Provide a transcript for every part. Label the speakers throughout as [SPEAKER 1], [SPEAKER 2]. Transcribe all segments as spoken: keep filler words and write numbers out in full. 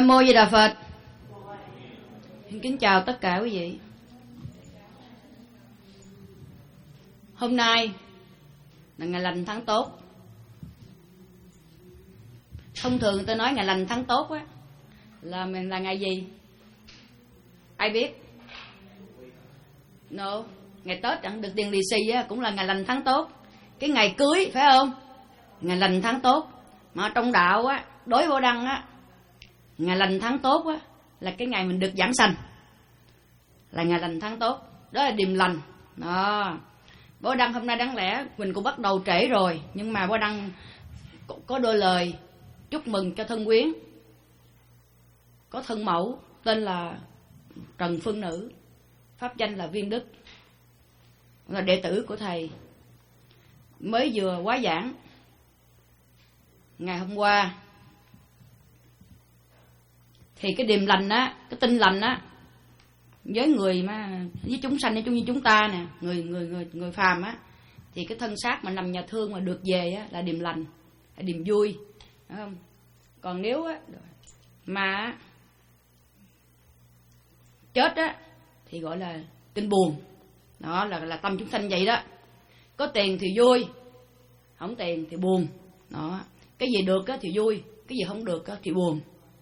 [SPEAKER 1] Nam Mô Di Đà Phật. Kính chào tất cả quý vị. Hôm nay là ngày lành tháng tốt. Thông thường tôi nói ngày lành tháng tốt á là mình là ngày gì? Ai biết? No, ngày Tết chẳng được tiền lì xì á cũng là ngày lành tháng tốt. Cái ngày cưới phải không? Ngày lành tháng tốt. Mà trong đạo á, đối vô đăng á, ngày lành tháng tốt á là cái ngày mình được giảng sanh, là ngày lành tháng tốt, đó là điềm lành. Đó. Bố Đăng hôm nay đáng lẽ mình cũng bắt đầu trễ rồi, nhưng mà bố Đăng có đôi lời chúc mừng cho thân quyến. Có thân mẫu tên là Trần Phương Nữ, pháp danh là Viên Đức, là đệ tử của thầy, mới vừa hóa giảng ngày hôm qua. Thì cái điềm lành á, cái tinh lành á, với người mà với chúng sanh như chúng ta nè, người người người người phàm á, thì cái thân xác mà nằm nhà thương mà được về á là điềm lành, là điềm vui, phải không? Còn nếu á mà chết á thì gọi là tinh buồn. Đó là là tâm chúng sanh vậy đó. Có tiền thì vui, không tiền thì buồn. Đó, cái gì được á thì vui, cái gì không được á thì buồn.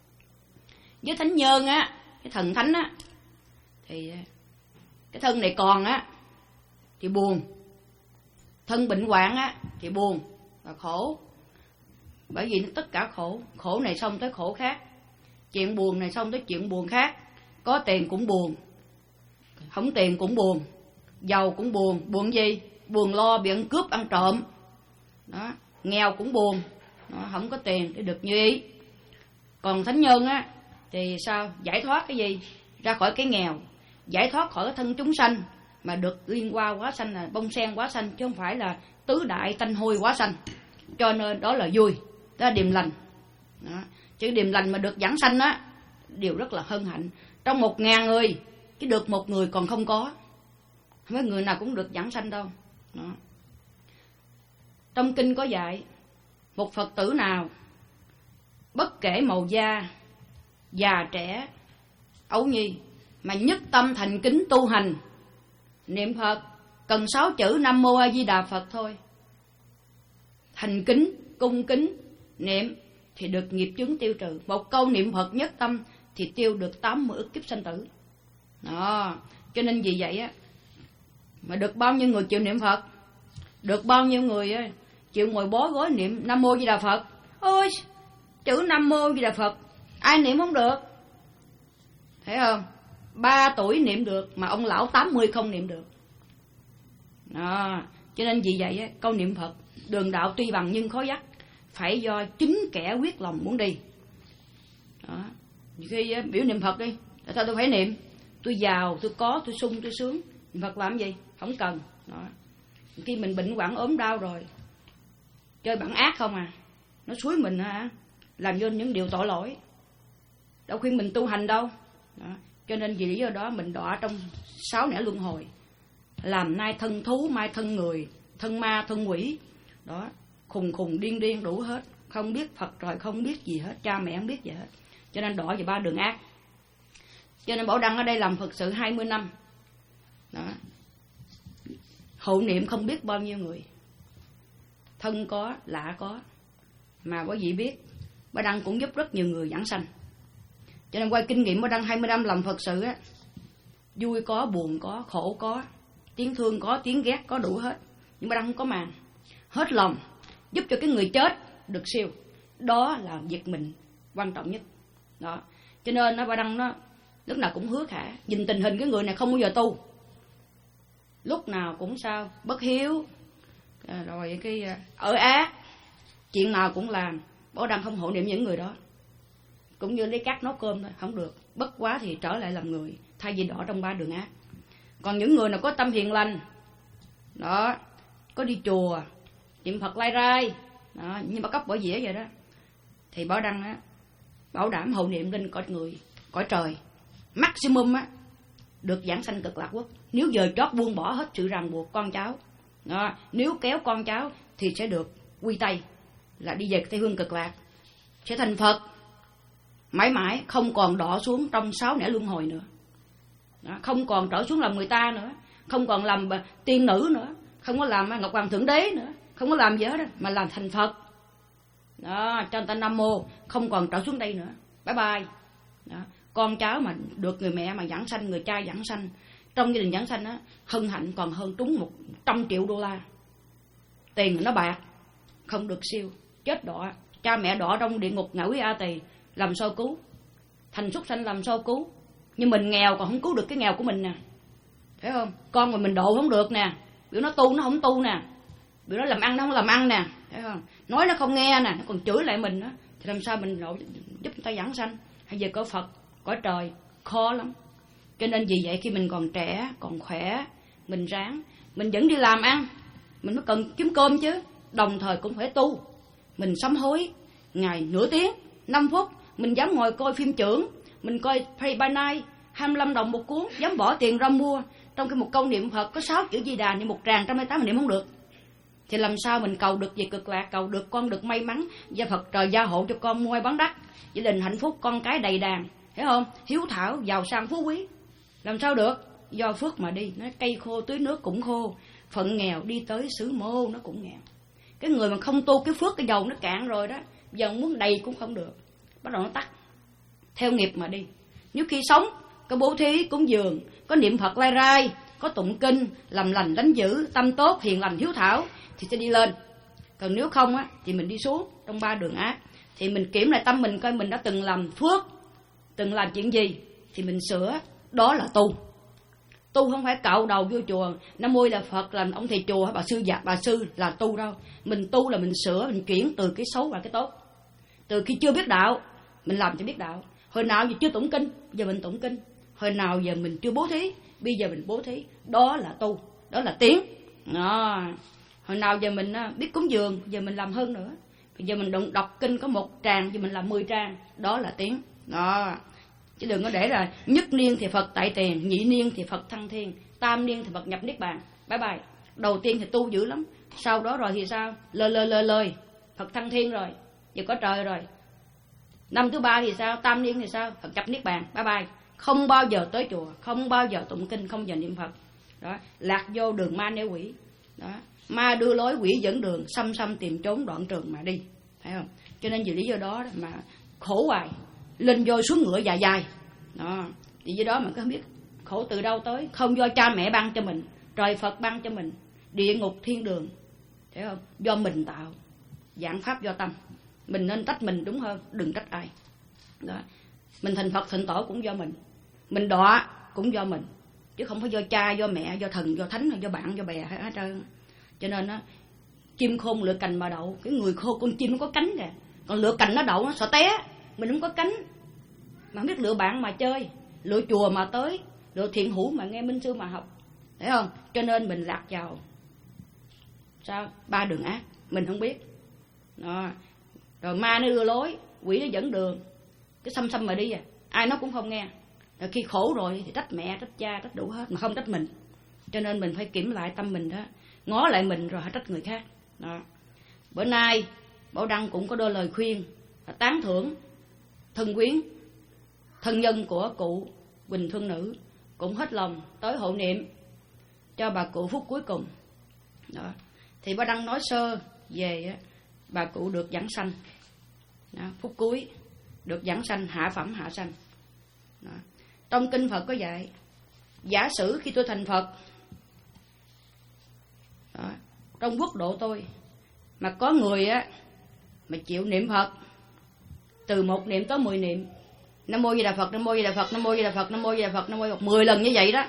[SPEAKER 1] Với thánh nhân á, cái thần thánh á, thì cái thân này còn á thì buồn, thân bệnh hoạn á thì buồn và khổ. Bởi vì tất cả khổ, khổ này xong tới khổ khác, chuyện buồn này xong tới chuyện buồn khác. Có tiền cũng buồn, không tiền cũng buồn, giàu cũng buồn. Buồn gì? Buồn lo bị ăn cướp ăn trộm. Đó, nghèo cũng buồn, đó, không có tiền để được như ý. Còn thánh nhân á thì sao? Giải thoát cái gì? Ra khỏi cái nghèo, giải thoát khỏi cái thân chúng sanh, mà được liên hoa hóa sanh, là bông sen hóa sanh, chứ không phải là tứ đại tanh hôi hóa sanh. Cho nên đó là vui, đó là điềm lành. Đó. Chứ điềm lành mà được giảng sanh á, điều rất là hân hạnh. Trong một ngàn người, chứ được một người còn không có. Không phải người nào cũng được giảng sanh đâu. Đó. Trong kinh có dạy, một Phật tử nào bất kể màu da, già trẻ, ấu nhi, mà nhất tâm thành kính tu hành, niệm Phật, cần sáu chữ Nam Mô A Di Đà Phật thôi, thành kính, cung kính, niệm thì được nghiệp chướng tiêu trừ. Một câu niệm Phật nhất tâm thì tiêu được tám mươi ức kiếp sanh tử. Đó, cho nên vì vậy á, mà được bao nhiêu người chịu niệm Phật, được bao nhiêu người á, chịu ngồi bó gối niệm Nam Mô Di Đà Phật. Ôi, chữ Nam Mô Di Đà Phật ai niệm không được, thấy không? Ba tuổi niệm được mà ông lão tám mươi không niệm được. Đó, cho nên vì vậy á, câu niệm Phật đường đạo tuy bằng nhưng khó dắt, phải do chính kẻ quyết lòng muốn đi. Đó, nhiều khi á, biểu niệm Phật đi, tại sao tôi phải niệm? Tôi giàu, tôi có, tôi sung, tôi sướng. Niệm Phật làm gì? Không cần. Đó, khi mình bệnh hoạn ốm đau rồi, chơi bản ác không à, nó xúi mình hả, làm cho những điều tội lỗi, đâu khuyên mình tu hành đâu. Đó, cho nên vì lý do đó mình đọa trong sáu nẻo luân hồi, làm nay thân thú, mai thân người, thân ma, thân quỷ. Đó, khùng khùng điên điên đủ hết, không biết Phật trời, không biết gì hết, cha mẹ không biết gì hết, cho nên đọa vào ba đường ác. Cho nên Bảo Đăng ở đây làm Phật sự hai mươi năm. Đó, hộ niệm không biết bao nhiêu người, thân có, lạ có, mà quý vị biết Bảo Đăng cũng giúp rất nhiều người giảng sanh. Cho nên qua kinh nghiệm Bảo Đăng hai mươi năm làm Phật sự á, vui có, buồn có, khổ có, tiếng thương có, tiếng ghét có, đủ hết. Nhưng Bảo Đăng không có màng, hết lòng giúp cho cái người chết được siêu. Đó là việc mình quan trọng nhất. Đó, cho nên nó Bảo Đăng nó lúc nào cũng hứa khả, nhìn tình hình cái người này không bao giờ tu, lúc nào cũng sao bất hiếu, rồi cái ở ác, chuyện nào cũng làm. Bảo Đăng không hộ niệm những người đó, cũng như lấy cát nấu cơm thôi, không được. Bất quá thì trở lại làm người, thay vì đỏ trong ba đường ác. Còn những người nào có tâm hiền lành, đó, có đi chùa, niệm Phật lai rai, đó, như bà cấp bỏ dĩa vậy đó, thì Bảo Đăng á, bảo đảm hộ niệm lên cõi người, cõi trời, maximum á, được giảng sanh cực lạc quốc. Nếu giờ trót buông bỏ hết sự ràng buộc con cháu, đó, nếu kéo con cháu thì sẽ được quy tây, là đi về Tây Hương cực lạc, sẽ thành Phật. mãi mãi không còn đọa xuống trong sáu nẻo luân hồi nữa. Đó, không còn trở xuống làm người ta nữa, không còn làm tiên nữ nữa, không có làm Ngọc Hoàng Thượng Đế nữa, không có làm gì hết đó, mà làm thành Phật. Đó, cho người ta Nam Mô, không còn trở xuống đây nữa. Bye bye. Đó, con cháu mà được người mẹ mà giảng sanh, người cha giảng sanh, trong gia đình giảng sanh á, hân hạnh còn hơn trúng một trăm triệu đô la. Tiền nó bạc, không được siêu, chết đọa. Cha mẹ đọa trong địa ngục ngạ quỷ A Tỳ, làm sao cứu? Thành súc sanh làm sao cứu? Nhưng mình nghèo còn không cứu được cái nghèo của mình nè, thấy không? Con mà mình độ không được nè, biểu nó tu nó không tu nè, biểu nó làm ăn nó không làm ăn nè, thấy không? Nói nó không nghe nè, nó còn chửi lại mình đó, thì làm sao mình độ giúp người ta giảng sanh? Hay giờ có Phật, có trời, khó lắm. Cho nên vì vậy khi mình còn trẻ, còn khỏe, mình ráng, mình vẫn đi làm ăn, mình mới cần kiếm cơm chứ, đồng thời cũng phải tu. Mình sám hối ngày nửa tiếng, năm phút, mình dám ngồi coi phim chưởng, mình coi Pray by Night, hai mươi lăm đồng một cuốn, dám bỏ tiền ra mua. Trong cái một câu niệm Phật có sáu chữ Di Đà, niệm một tràng trăm hai tám mình niệm không được. Thì làm sao mình cầu được về cực lạc, cầu được con được may mắn, gia Phật trời gia hộ cho con mua hay bán đắt, gia đình hạnh phúc, con cái đầy đàn, hiểu không? Hiếu thảo, giàu sang phú quý. Làm sao được? Do phước mà đi, nó cây khô tưới nước cũng khô, phận nghèo đi tới xứ mô nó cũng nghèo. Cái người mà không tu cái phước, cái dầu nó cạn rồi đó, giờ muốn đầy cũng không được, bắt đầu nó tắt. Theo nghiệp mà đi. Nếu khi sống có bố thí cúng dường, có niệm Phật lai rai, có tụng kinh, làm lành lánh dữ, tâm tốt hiền lành hiếu thảo thì sẽ đi lên. Còn nếu không á thì mình đi xuống trong ba đường ác. Thì mình kiểm lại tâm mình coi mình đã từng làm phước, từng làm chuyện gì thì mình sửa, đó là tu. Tu không phải cạo đầu vô chùa Nam Mô là Phật, làm ông thầy chùa hay bà sư già bà sư là tu đâu. Mình tu là mình sửa, mình chuyển từ cái xấu qua cái tốt. Từ khi chưa biết đạo mình làm cho biết đạo. Hồi nào giờ chưa tụng kinh, giờ mình tụng kinh. Hồi nào giờ mình chưa bố thí, bây giờ mình bố thí. Đó là tu, đó là tiến. Đó. Hồi nào giờ mình biết cúng dường, giờ mình làm hơn nữa. Bây giờ mình đọc kinh có một tràng, giờ mình làm mười tràng. Đó là tiến. Đó. Chứ đừng có để là nhất niên thì Phật tại tiền, nhị niên thì Phật thăng thiên, tam niên thì Phật nhập niết bàn. Bye bye. Đầu tiên thì tu dữ lắm, sau đó rồi thì sao? Lơi lơi lơi lơi, Phật thăng thiên rồi, giờ có trời rồi. Năm thứ ba thì sao? Tam niên thì sao? Phật nhập niết bàn. Bye bye. Không bao giờ tới chùa, không bao giờ tụng kinh, không bao giờ niệm Phật. Đó, lạc vô đường ma nẻo quỷ. Đó, ma đưa lối, quỷ dẫn đường, xăm xăm tìm trốn đoạn trường mà đi, thấy không? Cho nên vì lý do đó mà khổ hoài, lên voi xuống ngựa dài dài. Đó, vì do đó mà có biết khổ từ đâu tới, không do cha mẹ ban cho mình, trời Phật ban cho mình, địa ngục thiên đường, thấy không? Do mình tạo, giảng pháp do tâm. Mình nên trách mình đúng hơn, đừng trách ai. Đó, mình thành Phật thành tổ cũng do mình, mình đọa cũng do mình, chứ không phải do cha, do mẹ, do thần, do thánh, do bạn, do bè hết trơn. Cho nên á, chim khôn lựa cành mà đậu, cái người khô con chim nó có cánh kìa, còn lựa cành nó đậu nó sợ té. Mình không có cánh mà không biết lựa bạn mà chơi, lựa chùa mà tới, lựa thiện hữu mà nghe minh sư mà học, thấy không? Cho nên mình lạc vào sao ba đường ác mình không biết. Đó. Rồi ma nó đưa lối, quỷ nó dẫn đường, cái xăm xăm mà đi à, ai nó cũng không nghe. Rồi khi khổ rồi thì trách mẹ, trách cha, trách đủ hết mà không trách mình. Cho nên mình phải kiểm lại tâm mình đó, ngó lại mình rồi hãy trách người khác. Đó. Bữa nay Bảo Đăng cũng có đôi lời khuyên tán thưởng thân quyến, thân nhân của cụ Quỳnh Thương Nữ cũng hết lòng tới hộ niệm cho bà cụ phút cuối cùng. Đó. Thì Bảo Đăng nói sơ về bà cụ được giảng sanh. Đó. Phút cuối được giảng sanh, hạ phẩm hạ sanh. Đó. Trong kinh Phật có dạy, giả sử khi tôi thành Phật, đó, trong quốc độ tôi mà có người á mà chịu niệm Phật từ một niệm tới mười niệm, Nam Mô Di Đà Phật, Nam Mô Di Đà Phật, Nam Mô Di Đà Phật, Nam Mô Di Đà Phật, Nam Mô Di Đà Phật, mười lần như vậy đó,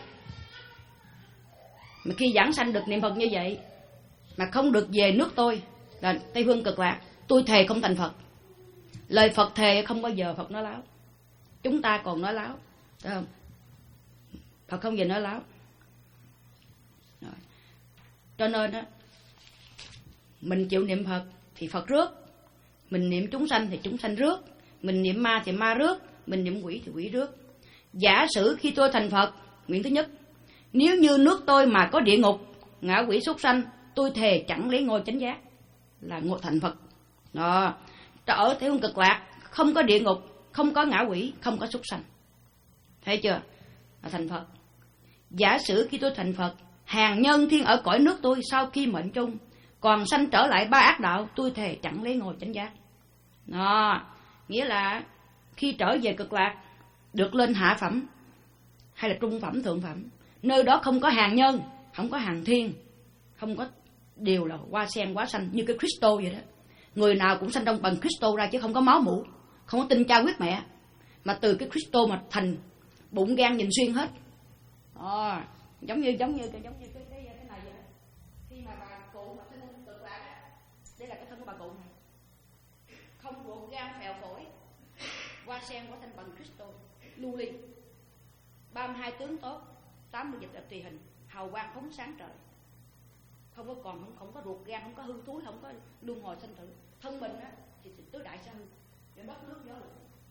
[SPEAKER 1] mà khi giảng sanh được niệm Phật như vậy mà không được về nước tôi là Tây Phương Cực Lạc, tôi thề không thành Phật. Lời Phật thề không bao giờ Phật nói láo. Chúng ta còn nói láo, phải không? Phật không giờ nói láo. Rồi. Cho nên á, mình chịu niệm Phật thì Phật rước, mình niệm chúng sanh thì chúng sanh rước, mình niệm ma thì ma rước, mình niệm quỷ thì quỷ rước. Giả sử khi tôi thành Phật, nguyện thứ nhất, nếu như nước tôi mà có địa ngục, ngạ quỷ súc sanh, tôi thề chẳng lấy ngôi chánh giác là ngôi thành Phật. Đó. Ở Tây Phương Cực Lạc không có địa ngục, không có ngạ quỷ, không có súc sanh. Thấy chưa? Là thành Phật. Giả sử khi tôi thành Phật, hàng nhân thiên ở cõi nước tôi sau khi mệnh chung, còn sanh trở lại ba ác đạo, tôi thề chẳng lấy ngôi chánh giác. Đó, nghĩa là khi trở về cực lạc, được lên hạ phẩm hay là trung phẩm, thượng phẩm, nơi đó không có hàng nhân, không có hàng thiên, không có, đều là hoa sen hóa sanh như cái Cristo vậy đó. Người nào cũng sanh trong bằng Cristo ra, chứ không có máu mủ, không có tinh cha huyết mẹ, mà từ cái Cristo mà thành bụng gan nhìn xuyên hết. Đó, giống như giống như cái giống như cái cái, cái này vậy đó. Khi mà bà cụ mà sinh cực lạc á, đây là cái thân của bà cụ này, không ruột gan phèo phổi, hoa sen hóa thành bằng Cristo, lưu ly, ba mươi hai tướng tốt, tám mươi dịch ở tùy hình, hào quang phóng sáng trời, không có còn không, không có ruột gan, không có hư thúi, không có luân hồi sinh tử. Thân mình á thì tứ đại sa hư, đất nước gió lửa.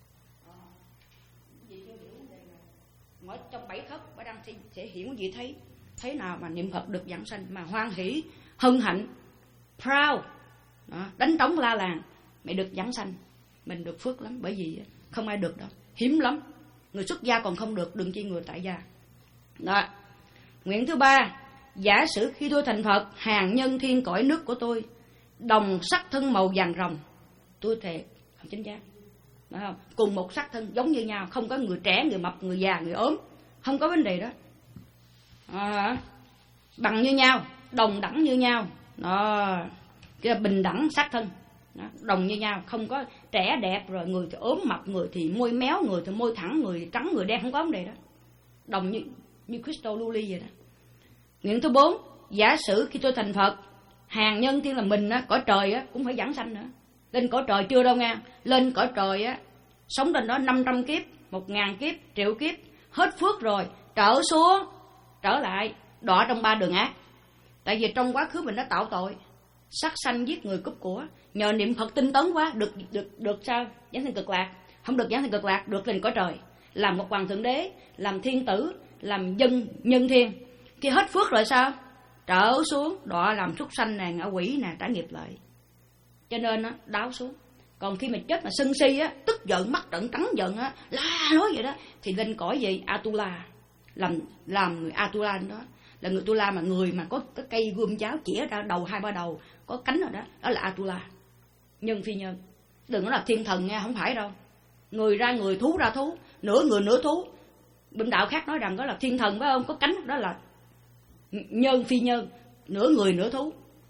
[SPEAKER 1] Gì chưa hiểu vấn đề này. Ở trong bảy thất, bà đang sẽ, sẽ hiểu gì thấy thế nào mà niệm Phật được giảng sanh, mà hoan hỷ, hân hạnh, proud, đó, đánh trống la làng, mày được giảng sanh, mình được phước lắm, bởi vì không ai được đâu, hiếm lắm. Người xuất gia còn không được, đừng chi người tại gia. Đó. Nguyện thứ ba, giả sử khi tôi thành Phật, hàng nhân thiên cõi nước của tôi đồng sắc thân màu vàng rồng, tôi thề không chánh giác. Đúng không? Cùng một sắc thân giống như nhau, không có người trẻ, người mập, người già, người ốm, không có vấn đề đó. À, bằng như nhau, đồng đẳng như nhau, đó, cái là bình đẳng sắc thân, đó, đồng như nhau, không có trẻ đẹp rồi người thì ốm mập, người thì môi méo, người thì môi thẳng, người thì trắng, người đen, không có vấn đề đó. Đồng như như Crystal Luli vậy đó. Nguyện thứ bốn, giả sử khi tôi thành Phật, hàng nhân thiên là mình á, cõi trời á cũng phải giảng sanh nữa. Lên cõi trời chưa đâu nha, lên cõi trời á, sống trên đó năm trăm kiếp, một ngàn kiếp, triệu kiếp, hết phước rồi, trở xuống, trở lại, đọa trong ba đường ác. Tại vì trong quá khứ mình đã tạo tội, sát sanh giết người cướp của, nhờ niệm Phật tinh tấn quá, được được được sao? Giảng sanh cực lạc, không được giảng sanh cực lạc, được lên cõi trời, làm một hoàng thượng đế, làm thiên tử, làm dân nhân thiên. Khi hết phước rồi sao? Trở xuống, đọa làm súc sanh nè, ngạ quỷ nè, trả nghiệp lại. Cho nên á, đáo xuống. Còn khi mà chết mà sân si á, tức giận, mắt trợn trắng giận á, la nói vậy đó, thì lên cõi gì? Atula. Làm làm người Atula đó, là người Atula mà người mà có cái cây gươm giáo chĩa ra đầu hai ba đầu, có cánh rồi đó, đó là Atula. Nhân phi nhân. Đừng nói là thiên thần nha, không phải đâu. Người ra người, thú ra thú, nửa người nửa thú. Bên đạo khác nói rằng đó là thiên thần phải không? Có cánh, đó là nhân phi nhân, nửa người nửa thú.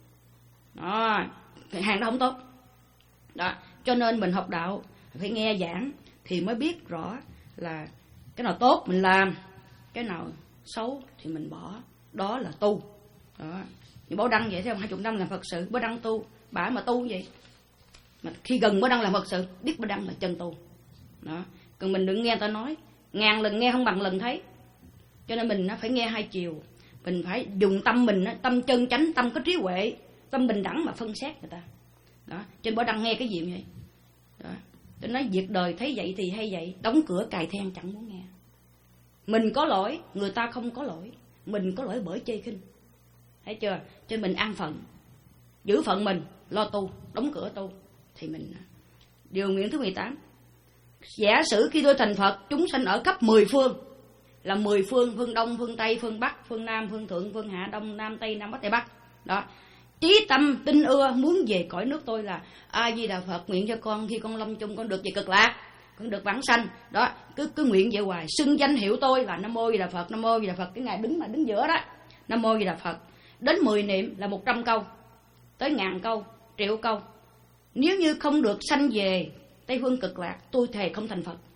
[SPEAKER 1] Đó, hàng đó không tốt. Đó, cho nên mình học đạo phải nghe giảng thì mới biết rõ là cái nào tốt mình làm, cái nào xấu thì mình bỏ. Đó là tu. Đó. Như Bảo Đăng vậy thấy không? Hai chục năm làm Phật sự, Bảo Đăng tu, bả mà tu vậy. Mà khi gần Bảo Đăng làm Phật sự, biết Bảo Đăng là chân tu. Đó. Còn mình đừng nghe người ta nói, ngàn lần nghe không bằng lần thấy. Cho nên mình phải nghe hai chiều. Mình phải dùng tâm mình, tâm chân chánh, tâm có trí huệ, tâm bình đẳng mà phân xét người ta. Đó, trên Bảo Đăng nghe cái gì vậy? Đó, tôi nói việc đời thấy vậy thì hay vậy, đóng cửa cài then chẳng muốn nghe. Mình có lỗi, người ta không có lỗi, mình có lỗi bởi chê khinh. Thấy chưa? Cho mình an phận, giữ phận mình, lo tu, đóng cửa tu thì mình. Điều nguyện thứ mười tám. Giả sử khi tôi thành Phật, chúng sanh ở khắp mười phương, là mười phương, phương Đông, phương Tây, phương Bắc, phương Nam, phương Thượng, phương Hạ, Đông, Nam, Tây, Nam, Bắc, Tây, Bắc. Đó. Trí tâm tin ưa muốn về cõi nước tôi là A Di Đà Phật, nguyện cho con khi con lâm chung con được về cực lạc, con được vãng sanh. Đó, cứ cứ nguyện vậy hoài, xưng danh hiệu tôi là Nam Mô Di Đà Phật, Nam Mô Di Đà Phật, cái ngày đứng mà đứng giữa đó. Nam Mô Di Đà Phật. Đến mười niệm là một trăm câu, tới ngàn câu, triệu câu. Nếu như không được sanh về Tây phương cực lạc, tôi thề không thành Phật.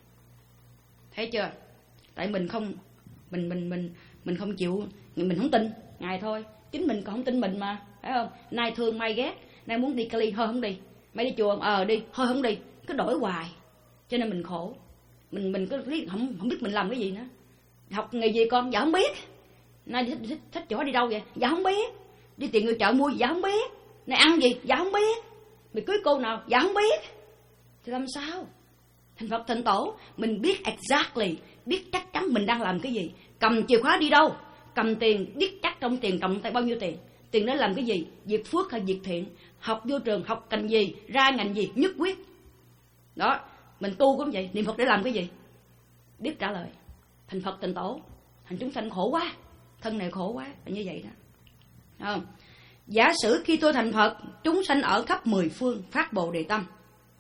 [SPEAKER 1] Thấy chưa? Tại mình không mình mình mình mình không chịu, mình không tin ngài thôi, chính mình còn không tin mình mà, phải không? Nay thương mai ghét, nay muốn đi Cali thôi không đi, mày đi chùa ờ đi thôi không đi, cứ đổi hoài, cho nên mình khổ. Mình mình cứ không không biết mình làm cái gì nữa. Học nghề gì con? Dạ không biết. Nay thích, thích, thích chỗ đi đâu vậy? Dạ không biết. Đi tiền người chợ mua? Dạ không biết. Nay ăn gì? Dạ không biết. Mày cưới cô nào? Dạ không biết. Thì làm sao? Thành Phật thành tổ, mình biết exactly, biết chắc chắn mình đang làm cái gì. Cầm chìa khóa đi đâu? Cầm tiền, biết chắc trong tiền cầm tay bao nhiêu tiền. Tiền đó làm cái gì? Việc phước hay việc thiện? Học vô trường, học ngành gì? Ra ngành gì? Nhất quyết. Đó, Mình tu cũng vậy, niệm Phật để làm cái gì? Biết trả lời. Thành Phật thành Tổ, thành chúng sanh khổ quá, thân này khổ quá, là như vậy đó. Không? Giả sử khi tôi thành Phật, chúng sanh ở khắp mười phương phát Bồ Đề tâm,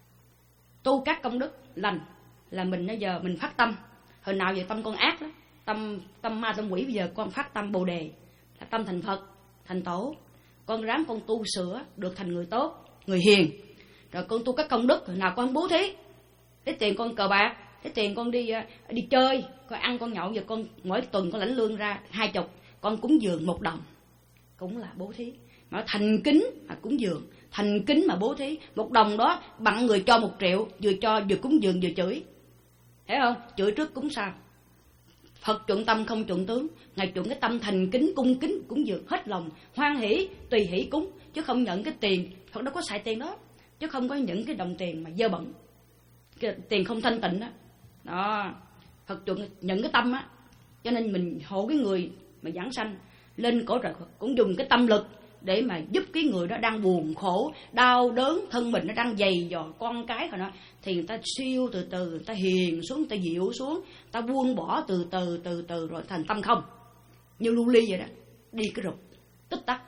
[SPEAKER 1] tu các công đức lành, là mình bây giờ mình phát tâm. Hồi nào giờ tâm con ác lắm, tâm tâm ma tâm quỷ, bây giờ con phát tâm Bồ Đề, là tâm thành Phật, thành Tổ. Con ráng con tu sửa được thành người tốt, người hiền. Rồi con tu các công đức, hồi nào con không bố thí. Cái tiền con cờ bạc, cái tiền con đi đi chơi, con ăn con nhậu, giờ con mỗi tuần con lãnh lương ra hai chục, con cúng dường một đồng, cũng là bố thí. Mà thành kính mà cúng dường, thành kính mà bố thí, một đồng đó bằng người cho một triệu, vừa cho vừa cúng dường vừa chửi, thấy không? Chửi trước cúng sau. Phật chuộng tâm không chuộng tướng, Ngài chuộng cái tâm thành kính cung kính cúng dường hết lòng, hoan hỷ tùy hỷ cúng, chứ không nhận cái tiền. Phật đâu có xài tiền đó, chứ không có những cái đồng tiền mà dơ bẩn, cái tiền không thanh tịnh đó. Đó, Phật chuộng nhận cái tâm á. Cho nên mình hộ cái người mà giảng sanh lên cõi trời cũng dùng cái tâm lực để mà giúp cái người đó đang buồn khổ, đau đớn, thân mình nó đang dày dò con cái rồi đó, thì người ta siêu từ từ, người ta hiền xuống, người ta dịu xuống, người ta buông bỏ từ từ từ từ rồi thành tâm không, như lưu ly vậy đó, đi cái rụt tích tắc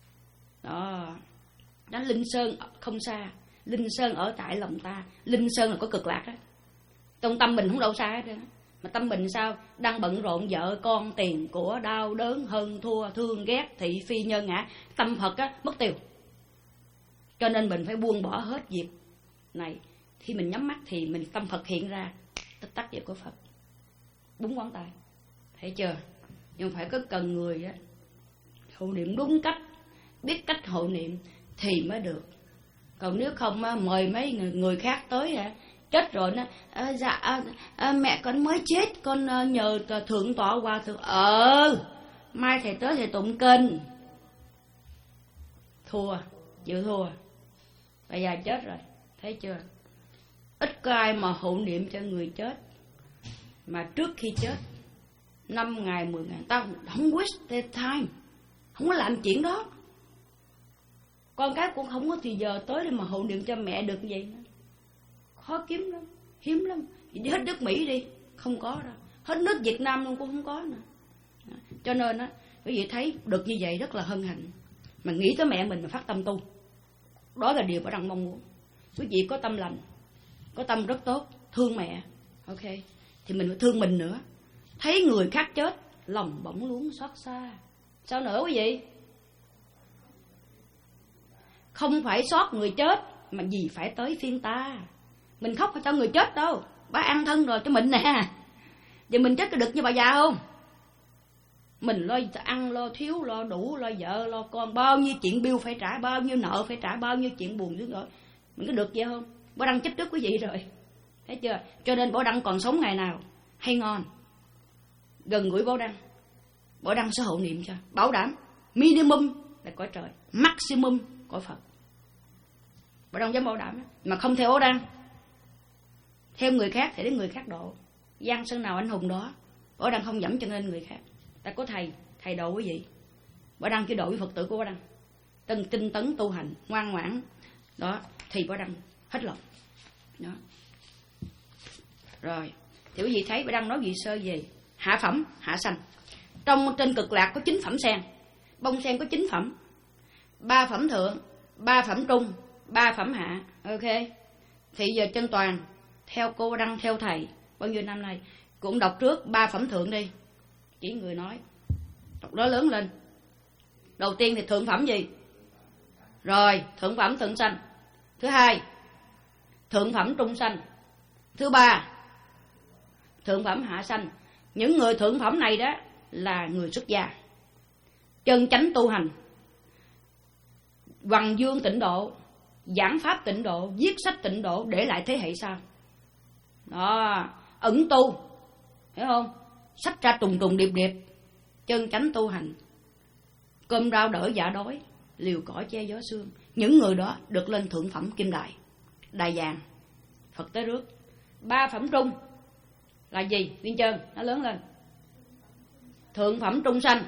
[SPEAKER 1] đó. Đó, Linh Sơn không xa, Linh Sơn ở tại lòng ta. Linh Sơn là có cực lạc đó, trong tâm mình không đâu xa hết. Mà tâm mình sao? Đang bận rộn vợ con, tiền của, đau đớn, hơn thua, thương ghét, thị phi nhân ngã. Tâm Phật á, mất tiêu. Cho nên mình phải buông bỏ hết việc này. Khi mình nhắm mắt thì mình tâm Phật hiện ra, tích tắc việc của Phật. Búng ngón tay, thấy chưa? Nhưng phải có cần người á hộ niệm đúng cách, biết cách hộ niệm thì mới được. Còn nếu không á, mời mấy người, người khác tới hả, chết rồi nó à, dạ à, à, mẹ con mới chết, con à, nhờ thượng tọa hòa thượng. Ờ mai thầy tới thầy tụng kinh. Thua, chịu thua. Bây giờ chết rồi, thấy chưa? Ít có ai mà hộ niệm cho người chết mà trước khi chết năm ngày mười ngày. Tao không waste their time, không có làm chuyện đó. Con cái cũng không có thì giờ tới để mà hộ niệm cho mẹ được như vậy nữa. Khó kiếm lắm, hiếm lắm. Đi hết nước Mỹ đi, không có đâu. Hết nước Việt Nam luôn cũng không có nữa. Cho nên á, quý vị thấy được như vậy rất là hân hạnh. Mà nghĩ tới mẹ mình mà phát tâm tu, đó là điều Bảo Đăng mong muốn. Quý vị có tâm lành, có tâm rất tốt, thương mẹ, ok, thì mình phải thương mình nữa. Thấy người khác chết, lòng bỗng luống xót xa. Sao nữa quý vị? Không phải xót người chết, mà gì phải tới phiên ta. Mình khóc cho người chết đâu, bà ăn thân rồi cho mình nè. Giờ mình chết có được như bà già không? Mình lo ăn, lo thiếu, lo đủ, lo vợ, lo con, bao nhiêu chuyện bill phải trả, bao nhiêu nợ phải trả, bao nhiêu chuyện buồn dữ rồi. Mình có được vậy không? Bảo Đăng chết trước quý vị rồi, thấy chưa? Cho nên Bảo Đăng còn sống ngày nào hay ngon, gần gũi Bảo Đăng, Bảo Đăng sẽ hộ niệm cho. Bảo đảm minimum là cõi trời, maximum cõi Phật. Bảo Đăng dám bảo đảm đó. Mà không theo Bảo Đăng, theo người khác thì đến người khác độ. Giang sơn nào anh hùng đó. Bảo Đăng không dẫm chân lên người khác. Ta có thầy, thầy độ quý vị. Bảo Đăng chỉ độ với Phật tử của Bảo Đăng, từng tinh tấn tu hành, ngoan ngoãn đó, thì Bảo Đăng hết lòng đó. Rồi thì quý vị thấy Bảo Đăng nói gì sơ về hạ phẩm, hạ sanh. Trong trên cực lạc có chín phẩm sen, bông sen có chín phẩm, ba phẩm thượng, ba phẩm trung, ba phẩm hạ, ok. Thì giờ chân toàn theo cô Đăng, theo thầy bao nhiêu năm nay cũng đọc trước ba phẩm thượng đi, chỉ người nói đọc đó lớn lên. Đầu tiên thì thượng phẩm gì? Rồi thượng phẩm thượng sanh. Thứ hai thượng phẩm trung sanh. Thứ ba thượng phẩm hạ sanh. Những người thượng phẩm này đó là người xuất gia, chân chánh tu hành, hoằng dương tịnh độ, giảng pháp tịnh độ, viết sách tịnh độ để lại thế hệ sau. Đó, ẩn tu, hiểu không? Sách ra trùng trùng điệp điệp, chân chánh tu hành, cơm rau đỡ dạ đói, liều cỏ che gió sương. Những người đó được lên thượng phẩm kim đài, đài vàng, Phật tới rước. Ba phẩm trung là gì? Viên Trơn, nó lớn lên. Thượng phẩm trung sanh,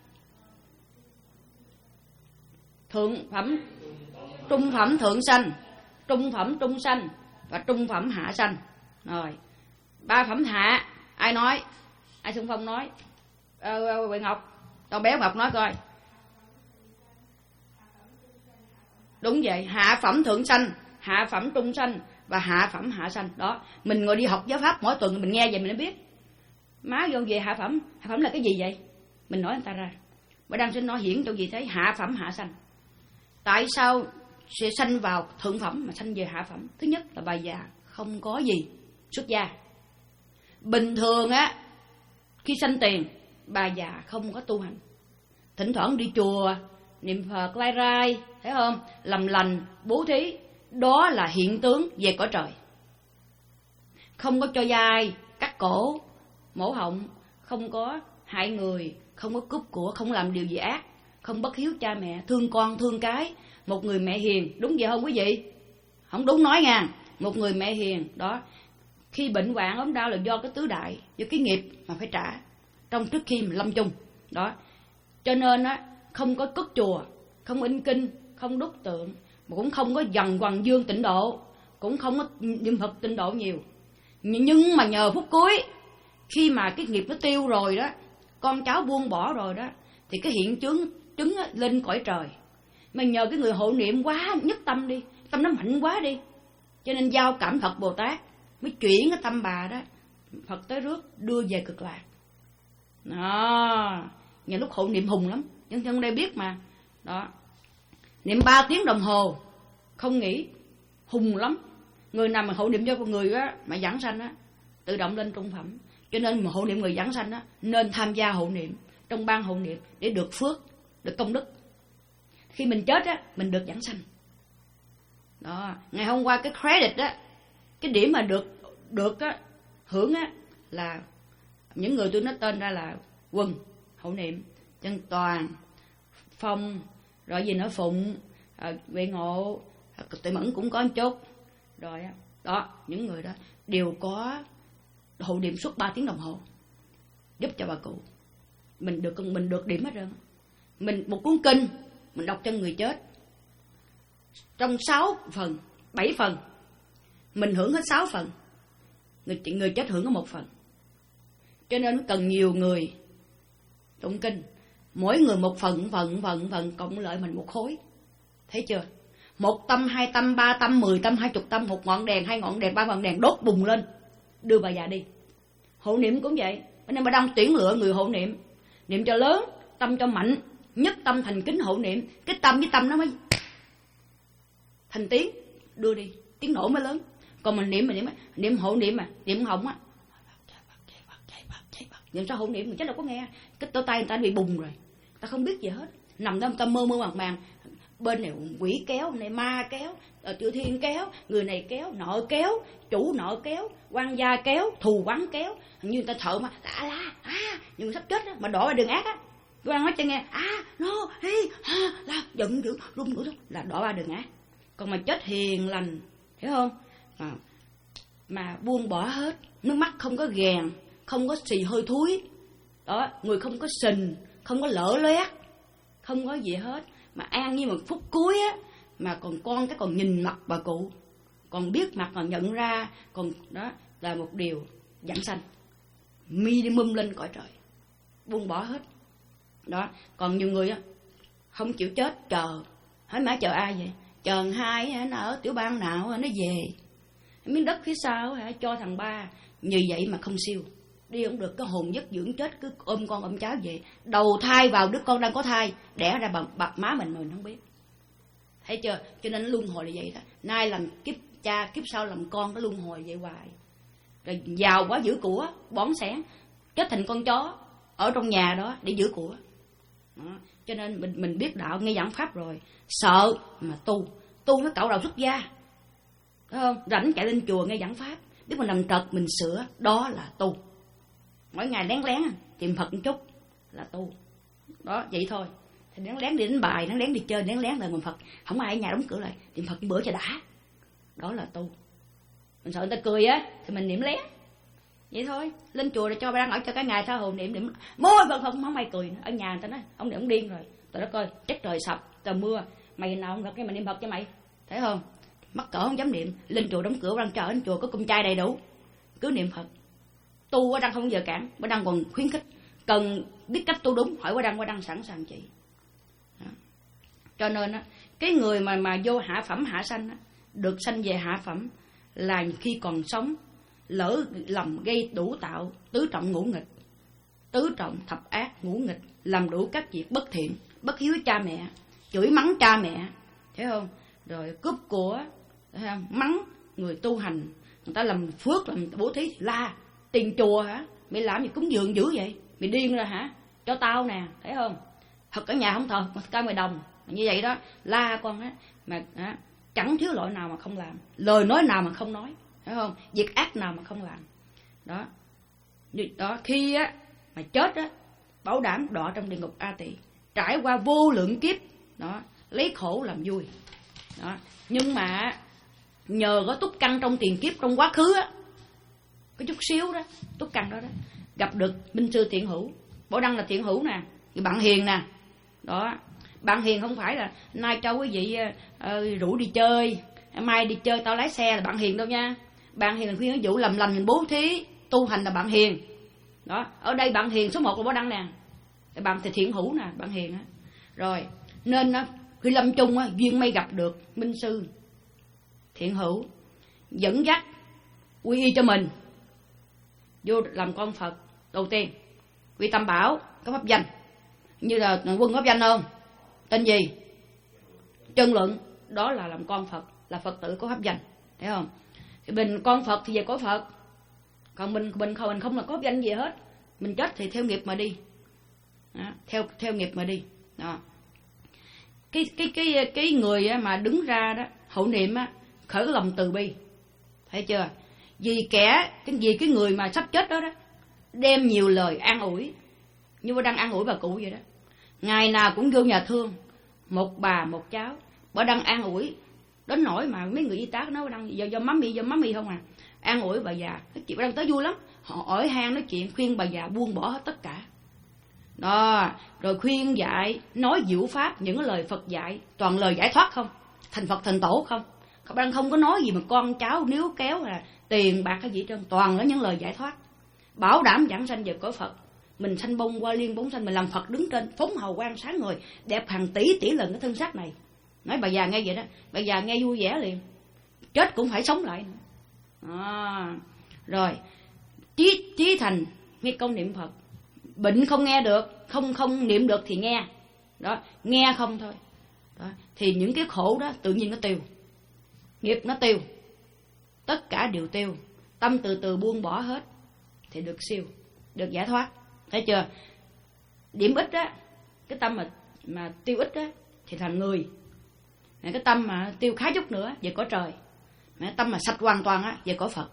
[SPEAKER 1] thượng phẩm trung phẩm thượng sanh, trung phẩm trung sanh và trung phẩm hạ sanh. Rồi ba phẩm hạ ai nói? Ai xung phong nói? Ờ, Huệ Ngọc, con béo Ngọc nói coi. Đúng vậy, hạ phẩm thượng sanh, hạ phẩm trung sanh và hạ phẩm hạ sanh. Đó, mình ngồi đi học giáo pháp mỗi tuần mình nghe vậy mình mới biết. Má vô về hạ phẩm, hạ phẩm là cái gì vậy? Mình nói người ta ra. Bà đang xin nói hiển cho gì thấy hạ phẩm hạ sanh. Tại sao sẽ sanh vào thượng phẩm mà sanh về hạ phẩm? Thứ nhất là bà già không có gì xuất gia. Bình thường á, khi sanh tiền, bà già không có tu hành. Thỉnh thoảng đi chùa, niệm Phật, lai rai, thấy không? Làm lành, bố thí. Đó là hiện tướng về cõi trời. Không có cho dai, cắt cổ, mổ họng, không có hại người, không có cướp của, không làm điều gì ác, không bất hiếu cha mẹ, thương con, thương cái. Một người mẹ hiền, đúng vậy không quý vị? Không đúng nói nha. Một người mẹ hiền, đó, khi bệnh hoạn ốm đau là do cái tứ đại, do cái nghiệp mà phải trả trong trước khi mà lâm chung. Đó, cho nên á, không có cất chùa, không in kinh, không đúc tượng, mà cũng không có dần hoàng dương tịnh độ, cũng không có niệm Phật tịnh độ nhiều. Nhưng mà nhờ phút cuối, khi mà cái nghiệp nó tiêu rồi đó, con cháu buông bỏ rồi đó, thì cái hiện chứng chứng lên cõi trời. Mà nhờ cái người hộ niệm quá nhất tâm đi, tâm nó mạnh quá đi, cho nên giao cảm Phật Bồ Tát mới chuyển cái tâm bà đó, Phật tới rước đưa về cực lạc. Đó, nhà lúc hộ niệm hùng lắm, nhân dân đây biết mà. Đó, niệm ba tiếng đồng hồ không nghỉ, hùng lắm. Người nào mà hộ niệm cho con người á, mà giảng sanh á, tự động lên trung phẩm. Cho nên mà hộ niệm người giảng sanh á, nên tham gia hộ niệm trong ban hộ niệm để được phước, được công đức. Khi mình chết á, mình được giảng sanh. Đó, ngày hôm qua cái credit á, cái điểm mà được được á, hưởng á, là những người tôi nói tên ra là Quân hộ niệm, Chân Toàn, Phong, rồi gì nữa Phụng, Huệ Ngộ, Tuệ Mẫn cũng có một chút. Rồi đó, những người đó đều có hộ niệm suốt ba tiếng đồng hồ giúp cho bà cụ. Mình được mình được điểm hết trơn. Mình một cuốn kinh mình đọc cho người chết. Trong sáu phần, bảy phần mình hưởng hết sáu phần. Người người chết hưởng có một phần. Cho nên cần nhiều người tụng kinh, mỗi người một phần phần phần phần cộng lại mình một khối. Thấy chưa? Một tâm, hai tâm, ba tâm, mười tâm, hai chục tâm, một ngọn đèn, hai ngọn đèn, ba ngọn đèn đốt bùng lên, đưa bà già đi. Hộ niệm cũng vậy. Nên bà đang tuyển lựa người hộ niệm, niệm cho lớn, tâm cho mạnh, nhất tâm thành kính hộ niệm. Cái tâm với tâm nó mới thành tiếng, đưa đi, tiếng nổ mới lớn. Còn mình niệm, mình niệm, niệm hộ niệm mà, niệm hồng á, niệm sao hộ niệm mình chắc đâu có nghe. Cái tổ tay người ta bị bùng rồi, ta không biết gì hết, nằm đó người ta mơ mơ màng màng. Bên này quỷ kéo, này ma kéo, chư thiên kéo, người này kéo, nợ kéo, chủ nợ kéo, quan gia kéo, thù quán kéo. Như người ta thợ mà la la à, nhưng mà sắp chết á, mà đổ ra đường ác á, quan nói cho nghe à no hi ha la giận dữ run run là đổ ra đường ác. Còn mà chết hiền lành, hiểu không? À, mà buông bỏ hết, nước mắt không có ghèn, không có xì hơi thúi, đó, người không có sình, không có lỡ loét, không có gì hết, mà an như một phút cuối á, mà còn con cái còn nhìn mặt bà cụ, còn biết mặt, còn nhận ra, còn đó là một điều giảng sanh minimum lên cõi trời, buông bỏ hết. Đó, còn nhiều người á không chịu chết, chờ, hỏi mãi chờ ai vậy? Chờ hai nó ở tiểu bang nào nó về, miếng đất phía sau hả cho thằng ba, như vậy mà không siêu, đi không được, cái hồn giấc dưỡng chết, cứ ôm con ôm cháu về, đầu thai vào đứa con đang có thai, đẻ ra bà, bà má mình mình không biết. Thấy chưa? Cho nên luân hồi là vậy đó. Nay làm kiếp cha, kiếp sau làm con, cái luân hồi vậy hoài. Rồi giàu quá giữ của, bón xén, kết thành con chó ở trong nhà đó để giữ của. Đó. Cho nên mình mình biết đạo, nghe giảng pháp rồi, sợ mà tu, tu nó cạo đầu xuất gia, đúng không? Rảnh chạy lên chùa nghe giảng pháp, biết mình làm trật mình sửa, đó là tu. Mỗi ngày lén lén tìm Phật một chút là tu. Đó, vậy thôi. Thì lén lén đi đánh bài, lén lén đi chơi, lén lén là mình Phật, không ai ở nhà đóng cửa lại, tìm Phật bữa cho đã. Đó là tu. Mình sợ người ta cười á thì mình niệm lén. Vậy thôi, lên chùa để cho ba đang ở cho cái ngày sao hồn niệm niệm môi Phật Phật không ai cười nữa. Ở nhà người ta nói ông này ông điên rồi. Tụi nó coi, trách trời sập, trời mưa, mày nào không gặp cái mà niệm Phật cho mày. Thấy không? Mắc cỡ không dám niệm, lên chùa đóng cửa đang chờ, lên chùa có cung chay đầy đủ. cứ niệm Phật. Tu Quá Đăng không bao giờ cản, Quá Đăng còn khuyến khích. Cần biết cách tu đúng, hỏi Quá Đăng, Quá Đăng sẵn sàng chỉ. Đó. Cho nên á, cái người mà mà vô hạ phẩm hạ sanh á, được sanh về hạ phẩm là khi còn sống lỡ lầm gây đủ tạo tứ trọng ngũ nghịch, tứ trọng thập ác ngũ nghịch, làm đủ các việc bất thiện, bất hiếu với cha mẹ, chửi mắng cha mẹ, thấy không? Rồi cướp của, thấy không? Mắng người tu hành, người ta làm phước, làm bố thí, la tiền chùa hả? Mày làm gì cúng dường dữ vậy? Mày điên rồi hả? Cho tao nè, thấy không? Thật cả nhà không thờ, mà coi mày đồng như vậy đó, la con á, mà á, chẳng thiếu lỗi nào mà không làm, lời nói nào mà không nói, thấy không? Việc ác nào mà không làm. Đó, đó khi á mà chết á, bảo đảm đọa trong địa ngục A Tỳ, trải qua vô lượng kiếp, đó, lấy khổ làm vui. Đó, nhưng mà nhờ có túc căn trong tiền kiếp trong quá khứ á, có chút xíu đó, túc căn đó đó, gặp được minh sư Thiện Hữu. Bảo Đăng là Thiện Hữu nè, bạn hiền nè. Đó, bạn hiền không phải là nay cho quý vị uh, rủ đi chơi, mai đi chơi tao lái xe là bạn hiền đâu nha. Bạn hiền là khuyên ví dụ lầm lầm mình bố thí tu hành là bạn hiền. Đó, ở đây bạn hiền số một là Bảo Đăng nè, bạn thì Thiện Hữu nè, bạn hiền á. Rồi nên á, khi lâm chung á, duyên may gặp được minh sư Thiện Hữu, dẫn dắt quy y cho mình vô làm con Phật. Đầu tiên quy Tam Bảo có pháp danh, như là Quân pháp danh không? Tên gì? Chân Luận. Đó là làm con Phật, là Phật tử có pháp danh, thấy không? Thì mình con Phật thì về có Phật, còn mình mình không mình không là có pháp danh gì hết. Mình chết thì theo nghiệp mà đi. Đó, theo theo nghiệp mà đi. Đó. Cái cái cái cái người mà đứng ra đó hộ niệm á, khởi lòng từ bi, thấy chưa? Vì kẻ cái gì cái người mà sắp chết đó đó đem nhiều lời an ủi, như Bảo Đăng an ủi bà cụ vậy đó. Ngày nào cũng vô nhà thương, một bà một cháu, Bảo Đăng an ủi đến nỗi mà mấy người y tá nói Bảo Đăng do do mami do mami không à, an ủi bà già. Nói chuyện Bảo Đăng tới vui lắm, họ hỏi han nói chuyện khuyên bà già buông bỏ hết tất cả. Đó, rồi khuyên dạy, nói diệu pháp, những lời Phật dạy toàn lời giải thoát không, thành Phật thành tổ không. Bảo Đăng không có nói gì mà con cháu níu kéo là tiền bạc cái gì trơn, toàn là những lời giải thoát, bảo đảm giảng sanh về cõi Phật. Mình sanh bông qua liên bốn sanh, mình làm Phật đứng trên phóng hào quang sáng ngời, đẹp hàng tỷ tỷ lần cái thân xác này. Nói bà già nghe vậy đó, bà già nghe vui vẻ liền, chết cũng phải sống lại nữa. À, rồi chí chí thành nghe công niệm Phật, bệnh không nghe được, không không niệm được thì nghe, đó nghe không thôi. Đó, thì những cái khổ đó tự nhiên nó tiêu, nghiệp nó tiêu, tất cả đều tiêu, tâm từ từ buông bỏ hết thì được siêu, được giải thoát. Thấy chưa? Điểm ít á, cái tâm mà mà tiêu ít á thì thành người. Cái tâm mà tiêu khá chút nữa về cõi trời. Cái tâm mà sạch hoàn toàn á về cõi Phật.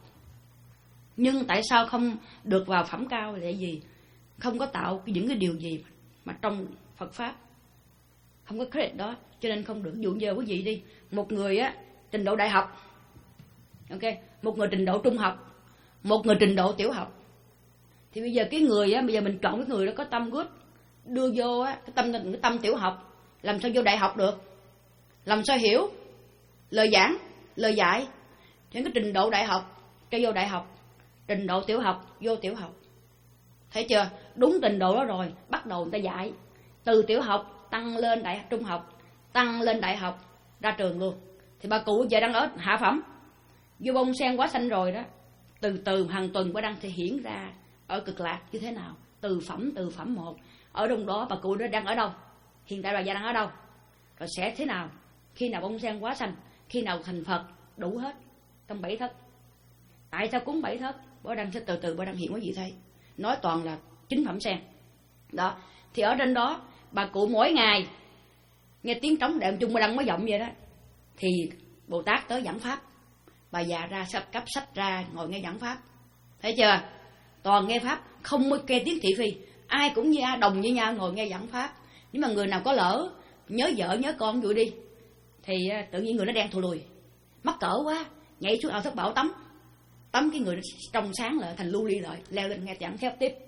[SPEAKER 1] Nhưng tại sao không được vào phẩm cao là gì? Không có tạo những cái điều gì mà trong Phật pháp không có credit đó, cho nên không được. Dụ giờ quý vị đi, một người á trình độ đại học, ok, một người trình độ trung học, một người trình độ tiểu học. Thì bây giờ cái người á, bây giờ mình chọn cái người đó có tâm good, đưa vô á cái tâm cái tâm tiểu học, làm sao vô đại học được? Làm sao hiểu lời giảng, lời dạy? Trên cái trình độ đại học cho vô đại học, trình độ tiểu học vô tiểu học. Thấy chưa? Đúng trình độ đó rồi, bắt đầu người ta dạy từ tiểu học tăng lên đại trung học, tăng lên đại học, ra trường luôn. Thì bà cụ giờ đang ở hạ phẩm, vô bông sen quá xanh rồi đó, từ từ hàng tuần bà đang thể hiện ra ở cực lạc như thế nào, từ phẩm từ phẩm một. Ở trong đó bà cụ đó đang ở đâu, hiện tại bà già đang ở đâu, rồi sẽ thế nào, khi nào bông sen quá xanh, khi nào thành Phật, đủ hết trong bảy thất. Tại sao cúng bảy thất? Bà đang sẽ từ từ bà đang hiện quý vị thấy, nói toàn là chính phẩm sen đó. Thì ở trên đó bà cụ mỗi ngày nghe tiếng trống đệm chung bà đăng mới giọng vậy đó, thì Bồ Tát tới giảng pháp, bà già ra sắp cấp sách ra ngồi nghe giảng pháp. Thấy chưa? Toàn nghe pháp, không mới nghe tiếng thị phi, ai cũng như đồng với nhau ngồi nghe giảng pháp. Nhưng mà người nào có lỡ nhớ vợ nhớ con vui đi thì tự nhiên người nó đen thù lùi, mắc cỡ quá, nhảy xuống ao thất bảo tắm, tắm cái người trong sáng lại thành lưu ly lại, leo lên nghe giảng phép tiếp.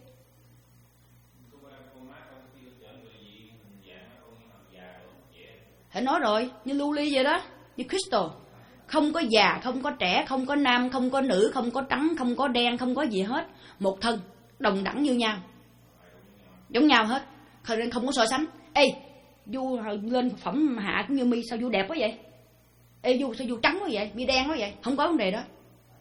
[SPEAKER 1] Hãy nói rồi, như lưu ly vậy đó, như crystal, Không có già, không có trẻ, không có nam, không có nữ, không có trắng, không có đen, không có gì hết. Một thân, đồng đẳng như nhau, giống nhau hết, không có so sánh. Ê, Du lên phẩm hạ cũng như Mi, sao Du đẹp quá vậy? Ê, Du sao Du trắng quá vậy? Mi đen quá vậy? Không có vấn đề đó.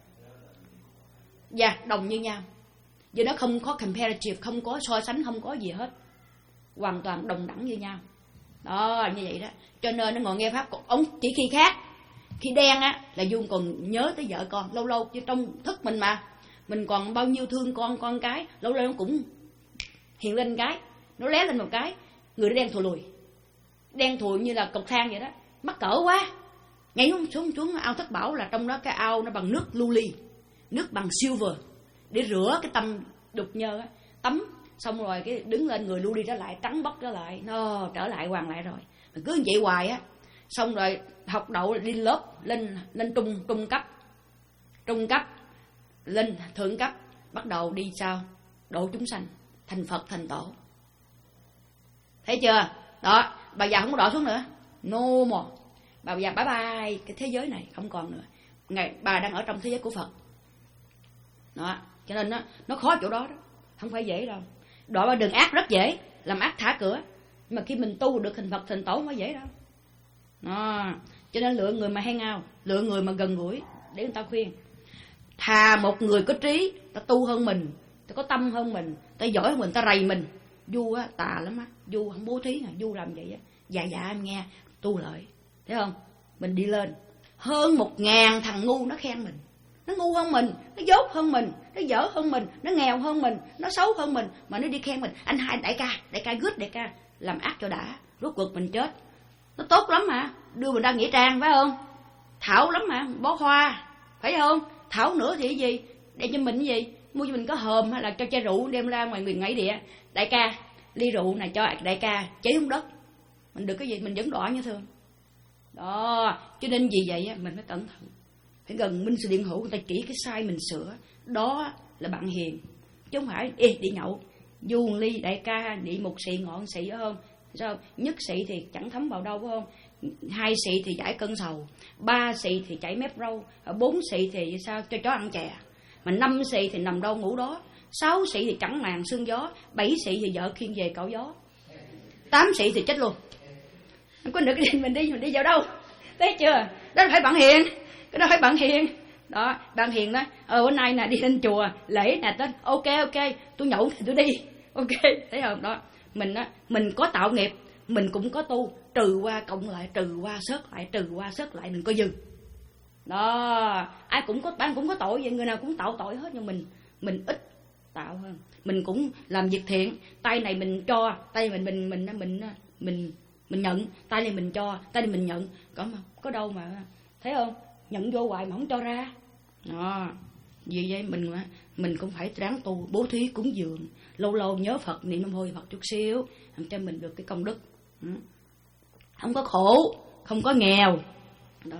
[SPEAKER 1] Dạ, đồng như nhau. Vì nó không có comparative, không có so sánh, không có gì hết. Hoàn toàn đồng đẳng như nhau. Đó, như vậy đó. Cho nên nó ngồi nghe Pháp, ông chỉ khi khác. Khi đen á, là Du còn nhớ tới vợ con. Lâu lâu, chứ trong thức mình mà, mình còn bao nhiêu thương con, con cái. Lâu lâu nó cũng hiện lên cái, nó lé lên một cái. Người nó đen thùi lùi, đen thùi như là cục than vậy đó. Mắc cỡ quá. Nhảy xuống xuống ao Thất Bảo, là trong đó cái ao nó bằng nước lưu ly, nước bằng silver, để rửa cái tâm đục nhơ á. Tắm xong rồi cái đứng lên, người lưu ly trở lại, trắng bóc trở lại, nó trở lại hoàn lại rồi. Mình cứ như vậy hoài á. Xong rồi học đậu đi lớp, lên lên trung trung cấp, trung cấp lên thượng cấp, bắt đầu đi sao? Độ chúng sanh, thành Phật thành Tổ. Thấy chưa? Đó, bà già không có đỏ xuống nữa. No more. Bà già bye bye cái thế giới này, không còn nữa. Ngày bà đang ở trong thế giới của Phật. Đó, cho nên nó nó khó chỗ đó đó, không phải dễ đâu. Đọa vào đường ác rất dễ, làm ác thả cửa. Nhưng mà khi mình tu được thành Phật thành Tổ không phải dễ đâu. Đó, cho nên lựa người mà hay ngao, lựa người mà gần gũi để người ta khuyên. Thà một người có trí, ta tu hơn mình, ta có tâm hơn mình, ta giỏi hơn mình, ta rầy mình. Du á, tà lắm á, Du không bố thí, Du làm vậy á, dạ dạ em nghe, tu lợi, thấy không? Mình đi lên, hơn một ngàn thằng ngu nó khen mình, nó ngu hơn mình, nó dốt hơn mình, nó dở hơn mình, nó nghèo hơn mình, nó xấu hơn mình, mà nó đi khen mình, anh hai đại ca, đại ca good đại ca, làm ác cho đã, rốt cuộc mình chết. Nó tốt lắm mà, đưa mình ra nghĩa trang phải không? Thảo lắm mà, bó hoa, phải không? Thảo nữa thì cái gì? Đem cho mình cái gì? Mua cho mình có hòm hay là cho chai rượu đem ra ngoài miền ngẫy địa. Đại ca, ly rượu này cho đại ca cháy xuống đất. Mình được cái gì? Mình vẫn đỏ như thường. Đó, cho nên vì vậy mình phải cẩn thận. Phải gần minh sư điện hữu, người ta chỉ cái sai mình sửa. Đó là bạn hiền. Chứ không phải ê, đi nhậu, Du ly đại ca, đi một xị ngọn xị phải không? Sao? Nhất xị thì chẳng thấm vào đâu phải không? Hai xị thì giải cân sầu, ba xị thì chảy mép râu, bốn xị thì sao cho chó ăn chè, mà năm xị thì nằm đâu ngủ đó, sáu xị thì chẳng màng sương gió, bảy xị thì vợ khiêng về cạo gió, tám xị thì chết luôn. Không có được đi, mình đi mình đi vào đâu? Thấy chưa? Đó là phải bạn hiền, cái đó phải bạn hiền. Đó, bạn hiền đó. Ờ bữa nay nè đi lên chùa lễ nè, tên ok ok, tôi nhậu thì tôi đi, ok, thấy không? Đó, mình á, mình có tạo nghiệp, mình cũng có tu, trừ qua cộng lại, trừ qua sớt lại, trừ qua sớt lại, mình có dư. Đó, ai cũng có, ban cũng có tội vậy, người nào cũng tạo tội hết, nhưng mình mình ít tạo hơn. Mình cũng làm việc thiện, tay này mình cho, tay mình mình mình mình mình mình, mình nhận, tay này mình cho, tay này mình nhận, có mà có đâu mà, thấy không? Nhận vô hoài mà không cho ra. Đó, vì vậy mình mình cũng phải ráng tu, bố thí cúng dường, lâu lâu nhớ Phật, niệm Nam Mô Phật chút xíu, làm cho mình được cái công đức. Không có khổ, không có nghèo. Đó.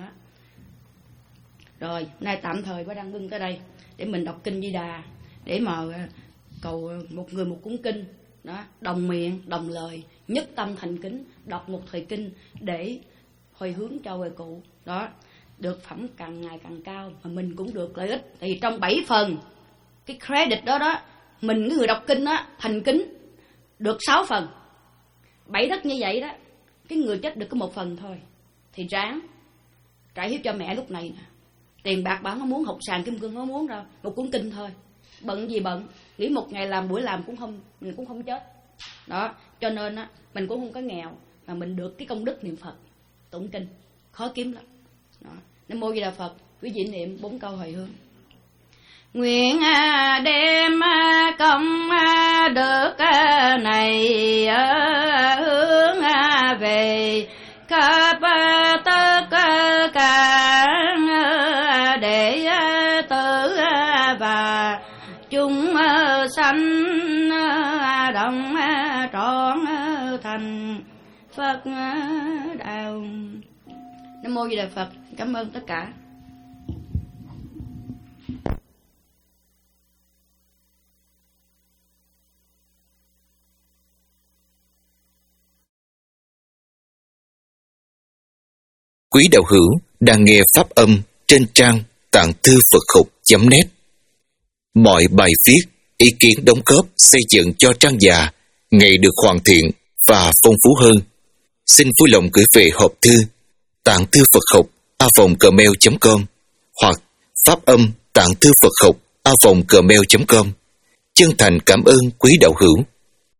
[SPEAKER 1] Rồi, nay tạm thời có đang ngưng tới đây để mình đọc kinh Di Đà, để mà cầu một người một cuốn kinh. Đó, đồng miệng, đồng lời, nhất tâm thành kính, đọc một thời kinh để hồi hướng cho người cụ. Đó, được phẩm càng ngày càng cao, mà mình cũng được lợi ích. Thì trong bảy phần, cái credit đó đó, mình cái người đọc kinh đó, thành kính, được sáu phần. Bảy đất như vậy đó, cái người chết được có một phần thôi. Thì ráng trải hiếu cho mẹ lúc này nè. Tiền bạc bạn không muốn, học sàn kim cương không muốn đâu, một cuốn kinh thôi. Bận gì bận, nghỉ một ngày làm buổi làm cũng không, mình cũng không chết. Đó, cho nên á, mình cũng không có nghèo, mà mình được cái công đức niệm Phật, tụng kinh, khó kiếm lắm. Đó. Nam Mô Di Đà Phật, quý vị niệm bốn câu hồi hướng. Nguyện đem công đức này hướng về khắp tất cả đệ tử và chúng sanh đồng trọn thành Phật đạo. Nam Mô Di Đà Phật. Cảm ơn tất cả.
[SPEAKER 2] Quý đạo hữu, đang nghe pháp âm trên trang tạng thư Phật học chấm net. Mọi bài viết, ý kiến đóng góp xây dựng cho trang già ngày được hoàn thiện và phong phú hơn. Xin vui lòng gửi về hộp thư tạng thư Phật học a vòng gmail chấm com hoặc pháp âm tạng thư Phật học a vòng gmail chấm com. Chân thành cảm ơn quý đạo hữu.